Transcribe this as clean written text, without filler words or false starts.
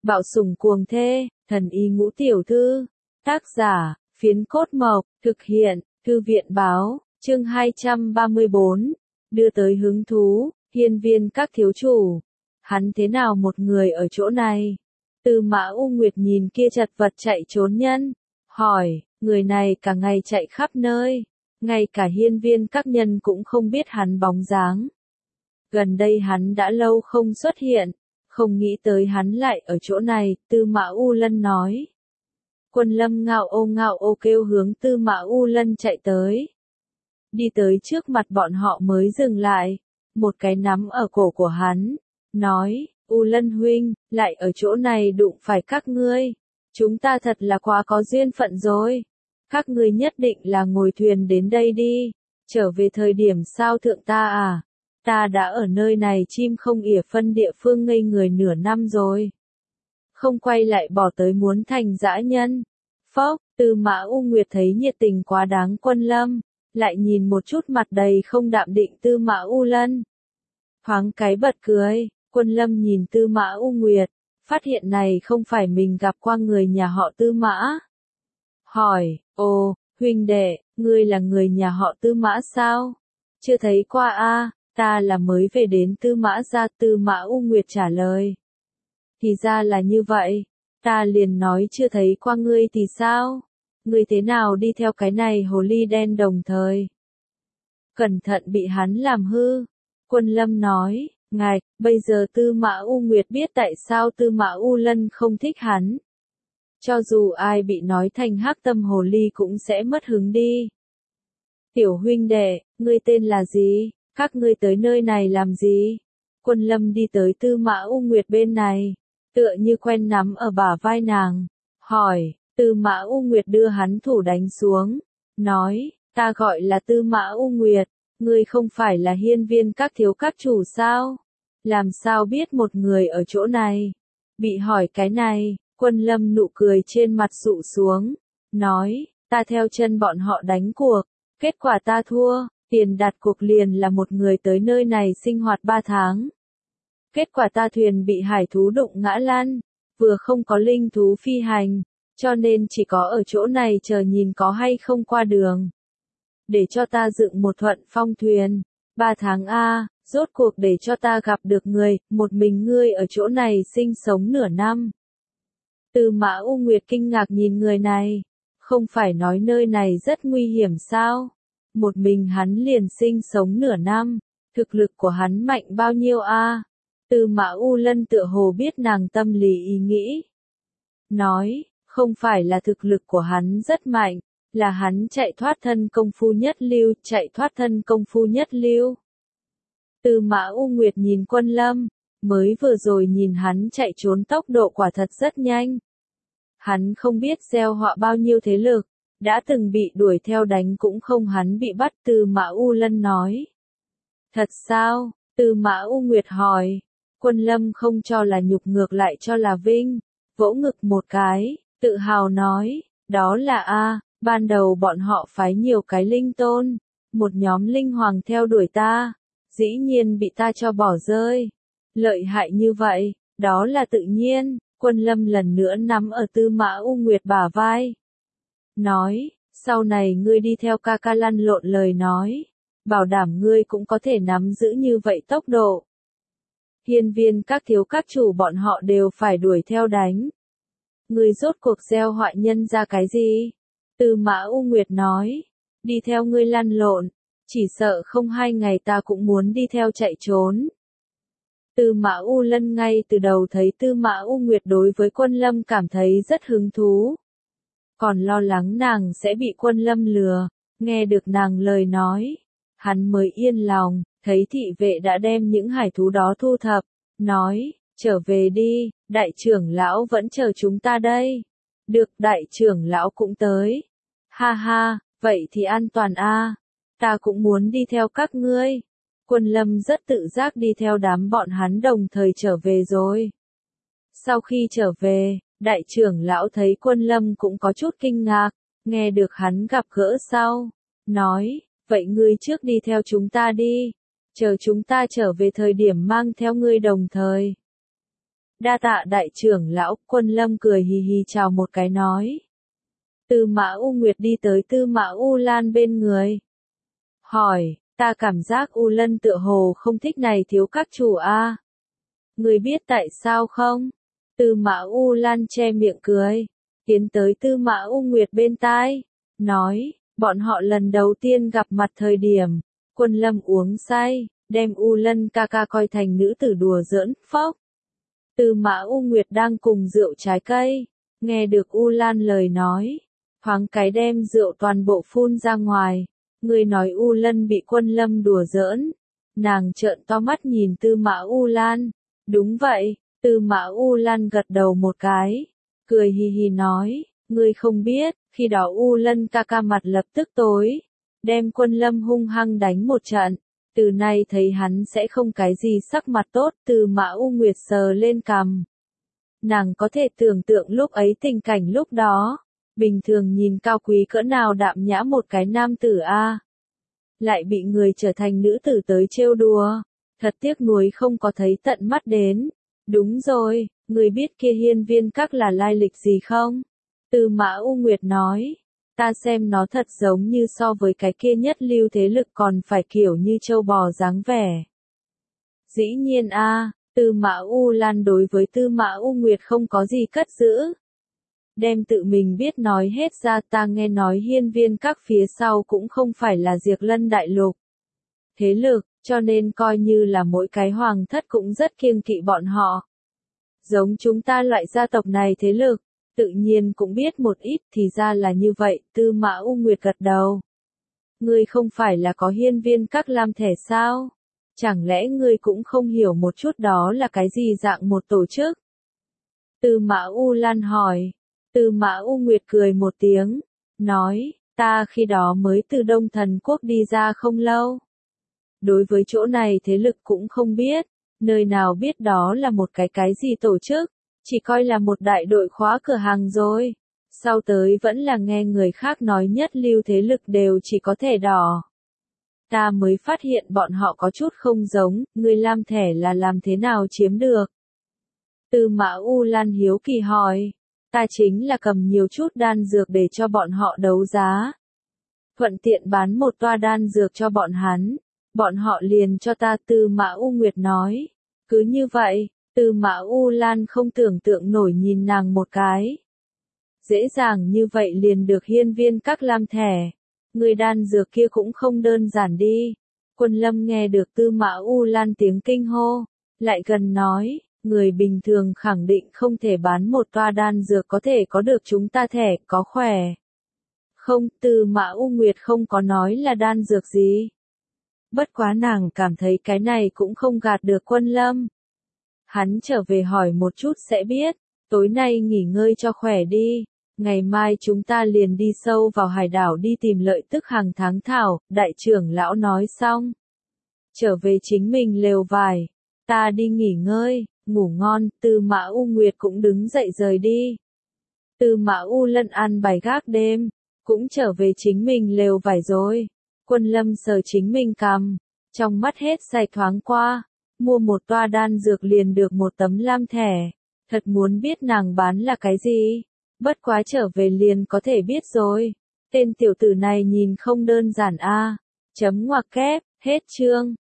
Bạo sủng cuồng thê, thần y ngũ tiểu thư. Tác giả, Phiến Cốt Mộc, thực hiện, Thư viện báo, chương 234. Đưa tới hứng thú, hiên viên các thiếu chủ. Hắn thế nào một người ở chỗ này? Tư Mã U Nguyệt nhìn kia chật vật chạy trốn nhân. Hỏi, người này cả ngày chạy khắp nơi. Ngay cả hiên viên các nhân cũng không biết hắn bóng dáng. Gần đây hắn đã lâu không xuất hiện. Không nghĩ tới hắn lại ở chỗ này, Tư Mã U Lân nói. Quân Lâm ngao ô kêu hướng Tư Mã U Lân chạy tới. Đi tới trước mặt bọn họ mới dừng lại, một cái nắm ở cổ của hắn, nói, U Lân huynh, lại ở chỗ này đụng phải các ngươi. Chúng ta thật là quá có duyên phận rồi. Các ngươi nhất định là ngồi thuyền đến đây đi, trở về thời điểm sao thượng ta à? Ta đã ở nơi này chim không ỉa phân địa phương ngây người nửa năm rồi. Không quay lại bỏ tới muốn thành dã nhân. Phốc, Tư Mã U Nguyệt thấy nhiệt tình quá đáng Quân Lâm, lại nhìn một chút mặt đầy không đạm định Tư Mã U Lân. Thoáng cái bật cười, Quân Lâm nhìn Tư Mã U Nguyệt, phát hiện này không phải mình gặp qua người nhà họ Tư Mã. Hỏi, ồ, huynh đệ, ngươi là người nhà họ Tư Mã sao? Chưa thấy qua a. Ta là mới về đến Tư Mã gia. Tư Mã U Nguyệt trả lời. Thì ra là như vậy, ta liền nói chưa thấy qua ngươi thì sao? Ngươi thế nào đi theo cái này hồ ly đen đồng thời? Cẩn thận bị hắn làm hư. Quân Lâm nói, ngài, bây giờ Tư Mã U Nguyệt biết tại sao Tư Mã U Lân không thích hắn. Cho dù ai bị nói thành hắc tâm hồ ly cũng sẽ mất hứng đi. Tiểu huynh đệ, ngươi tên là gì? Các ngươi tới nơi này làm gì? Quân Lâm đi tới Tư Mã U Nguyệt bên này, tựa như quen nắm ở bả vai nàng, hỏi. Tư Mã U Nguyệt đưa hắn thủ đánh xuống, nói, ta gọi là Tư Mã U Nguyệt, ngươi không phải là hiên viên các thiếu các chủ sao? Làm sao biết một người ở chỗ này? Bị hỏi cái này, Quân Lâm nụ cười trên mặt sụ xuống, nói, ta theo chân bọn họ đánh cuộc, kết quả ta thua. Tiền đặt cuộc liền là một người tới nơi này sinh hoạt 3 tháng. Kết quả ta thuyền bị hải thú đụng ngã lăn, vừa không có linh thú phi hành, cho nên chỉ có ở chỗ này chờ nhìn có hay không qua đường. Để cho ta dựng một thuận phong thuyền, 3 tháng a, rốt cuộc để cho ta gặp được người, một mình ngươi ở chỗ này sinh sống nửa năm. Tư Mã U Nguyệt kinh ngạc nhìn người này, không phải nói nơi này rất nguy hiểm sao? Một mình hắn liền sinh sống nửa năm, thực lực của hắn mạnh bao nhiêu a? Tư Mã U Lân tựa hồ biết nàng tâm lý ý nghĩ. Nói, không phải là thực lực của hắn rất mạnh, là hắn chạy thoát thân công phu nhất lưu, chạy thoát thân công phu nhất lưu. Tư Mã U Nguyệt nhìn Quân Lâm, mới vừa rồi nhìn hắn chạy trốn tốc độ quả thật rất nhanh. Hắn không biết gieo họa bao nhiêu thế lực. Đã từng bị đuổi theo đánh cũng không hắn bị bắt. Tư Mã U Lân nói. Thật sao? Tư Mã U Nguyệt hỏi. Quân Lâm không cho là nhục ngược lại cho là vinh, vỗ ngực một cái, tự hào nói, đó là a, ban đầu bọn họ phái nhiều cái linh tôn, một nhóm linh hoàng theo đuổi ta, dĩ nhiên bị ta cho bỏ rơi. Lợi hại như vậy, đó là tự nhiên. Quân Lâm lần nữa nắm ở Tư Mã U Nguyệt bả vai. Nói, sau này ngươi đi theo ca ca lăn lộn lời nói, bảo đảm ngươi cũng có thể nắm giữ như vậy tốc độ. Hiên viên các thiếu các chủ bọn họ đều phải đuổi theo đánh. Ngươi rốt cuộc gieo họa nhân ra cái gì? Tư Mã U Nguyệt nói, đi theo ngươi lăn lộn, chỉ sợ không 2 ngày ta cũng muốn đi theo chạy trốn. Tư Mã U Lân ngay từ đầu thấy Tư Mã U Nguyệt đối với Quân Lâm cảm thấy rất hứng thú. Còn lo lắng nàng sẽ bị Quân Lâm lừa, nghe được nàng lời nói, hắn mới yên lòng, thấy thị vệ đã đem những hải thú đó thu thập, nói, trở về đi, đại trưởng lão vẫn chờ chúng ta đây. Được, đại trưởng lão cũng tới. Ha ha, vậy thì an toàn a, ta cũng muốn đi theo các ngươi. Quân Lâm rất tự giác đi theo đám bọn hắn đồng thời trở về rồi. Sau khi trở về, đại trưởng lão thấy Quân Lâm cũng có chút kinh ngạc, nghe được hắn gặp gỡ sau, nói, vậy ngươi trước đi theo chúng ta đi, chờ chúng ta trở về thời điểm mang theo ngươi đồng thời. Đa tạ đại trưởng lão. Quân Lâm cười hì hì chào một cái nói. Tư Mã U Nguyệt đi tới Tư Mã U Lan bên người. Hỏi, ta cảm giác U Lân tựa hồ không thích này thiếu các chủ a. Người biết tại sao không? Tư Mã U Lan che miệng cười, tiến tới Tư Mã U Nguyệt bên tai, nói, bọn họ lần đầu tiên gặp mặt thời điểm, Quân Lâm uống say, đem U Lân ca ca coi thành nữ tử đùa giỡn, phốc. Tư Mã U Nguyệt đang cùng rượu trái cây, nghe được U Lan lời nói, thoáng cái đem rượu toàn bộ phun ra ngoài. Người nói U Lân bị Quân Lâm đùa giỡn. Nàng trợn to mắt nhìn Tư Mã U Lan. Đúng vậy, Tư Mã U Lan gật đầu một cái. Cười hì hì nói, ngươi không biết, khi đó U Lân ca ca mặt lập tức tối. Đem Quân Lâm hung hăng đánh một trận. Từ nay thấy hắn sẽ không cái gì sắc mặt tốt. Tư Mã U Nguyệt sờ lên cằm. Nàng có thể tưởng tượng lúc ấy tình cảnh lúc đó. Bình thường nhìn cao quý cỡ nào đạm nhã một cái nam tử a, lại bị người trở thành nữ tử tới trêu đùa, thật tiếc nuối không có thấy tận mắt đến. Đúng rồi, người biết kia Hiên Viên Các là lai lịch gì không? Tư Mã U Nguyệt nói, ta xem nó thật giống như so với cái kia nhất lưu thế lực còn phải kiểu như trâu bò dáng vẻ. Dĩ nhiên a, Tư Mã U Lan đối với Tư Mã U Nguyệt không có gì cất giữ. Đem tự mình biết nói hết ra. Ta nghe nói Hiên Viên Các phía sau cũng không phải là Diệp Lân Đại Lục thế lực, cho nên coi như là mỗi cái hoàng thất cũng rất kiêng kỵ bọn họ. Giống chúng ta loại gia tộc này thế lực, tự nhiên cũng biết một ít. Thì ra là như vậy. Tư Mã U Nguyệt gật đầu. Ngươi không phải là có Hiên Viên Các làm thẻ sao? Chẳng lẽ ngươi cũng không hiểu một chút đó là cái gì dạng một tổ chức? Tư Mã U Lan hỏi. Tư Mã U Nguyệt cười một tiếng, nói, ta khi đó mới từ Đông Thần Quốc đi ra không lâu. Đối với chỗ này thế lực cũng không biết, nơi nào biết đó là một cái gì tổ chức, chỉ coi là một đại đội khóa cửa hàng rồi. Sau tới vẫn là nghe người khác nói nhất lưu thế lực đều chỉ có thẻ đỏ. Ta mới phát hiện bọn họ có chút không giống, người làm thẻ là làm thế nào chiếm được? Tư Mã U Lan hiếu kỳ hỏi. Ta chính là cầm nhiều chút đan dược để cho bọn họ đấu giá. Thuận tiện bán một toa đan dược cho bọn hắn. Bọn họ liền cho ta. Tư Mã U Nguyệt nói. Cứ như vậy, Tư Mã U Lan không tưởng tượng nổi nhìn nàng một cái. Dễ dàng như vậy liền được Hiên Viên Các làm thẻ. Người đan dược kia cũng không đơn giản đi. Quân Lâm nghe được Tư Mã U Lan tiếng kinh hô. Lại gần nói. Người bình thường khẳng định không thể bán một toa đan dược có thể có được chúng ta thẻ, có khỏe. Không, Tư Mã U Nguyệt không có nói là đan dược gì. Bất quá nàng cảm thấy cái này cũng không gạt được Quân Lâm. Hắn trở về hỏi một chút sẽ biết, tối nay nghỉ ngơi cho khỏe đi. Ngày mai chúng ta liền đi sâu vào hải đảo đi tìm lợi tức hàng tháng thảo. Đại trưởng lão nói xong. Trở về chính mình lều vải. Ta đi nghỉ ngơi. Ngủ ngon. Tư Mã U Nguyệt cũng đứng dậy rời đi. Tư Mã U Lân ăn bài gác đêm, cũng trở về chính mình lều vải rồi. Quân Lâm sờ chính mình cằm, trong mắt hết sạch thoáng qua, mua một toa đan dược liền được một tấm lam thẻ. Thật muốn biết nàng bán là cái gì, bất quá trở về liền có thể biết rồi. Tên tiểu tử này nhìn không đơn giản a. Chấm ngoặc kép, hết chương.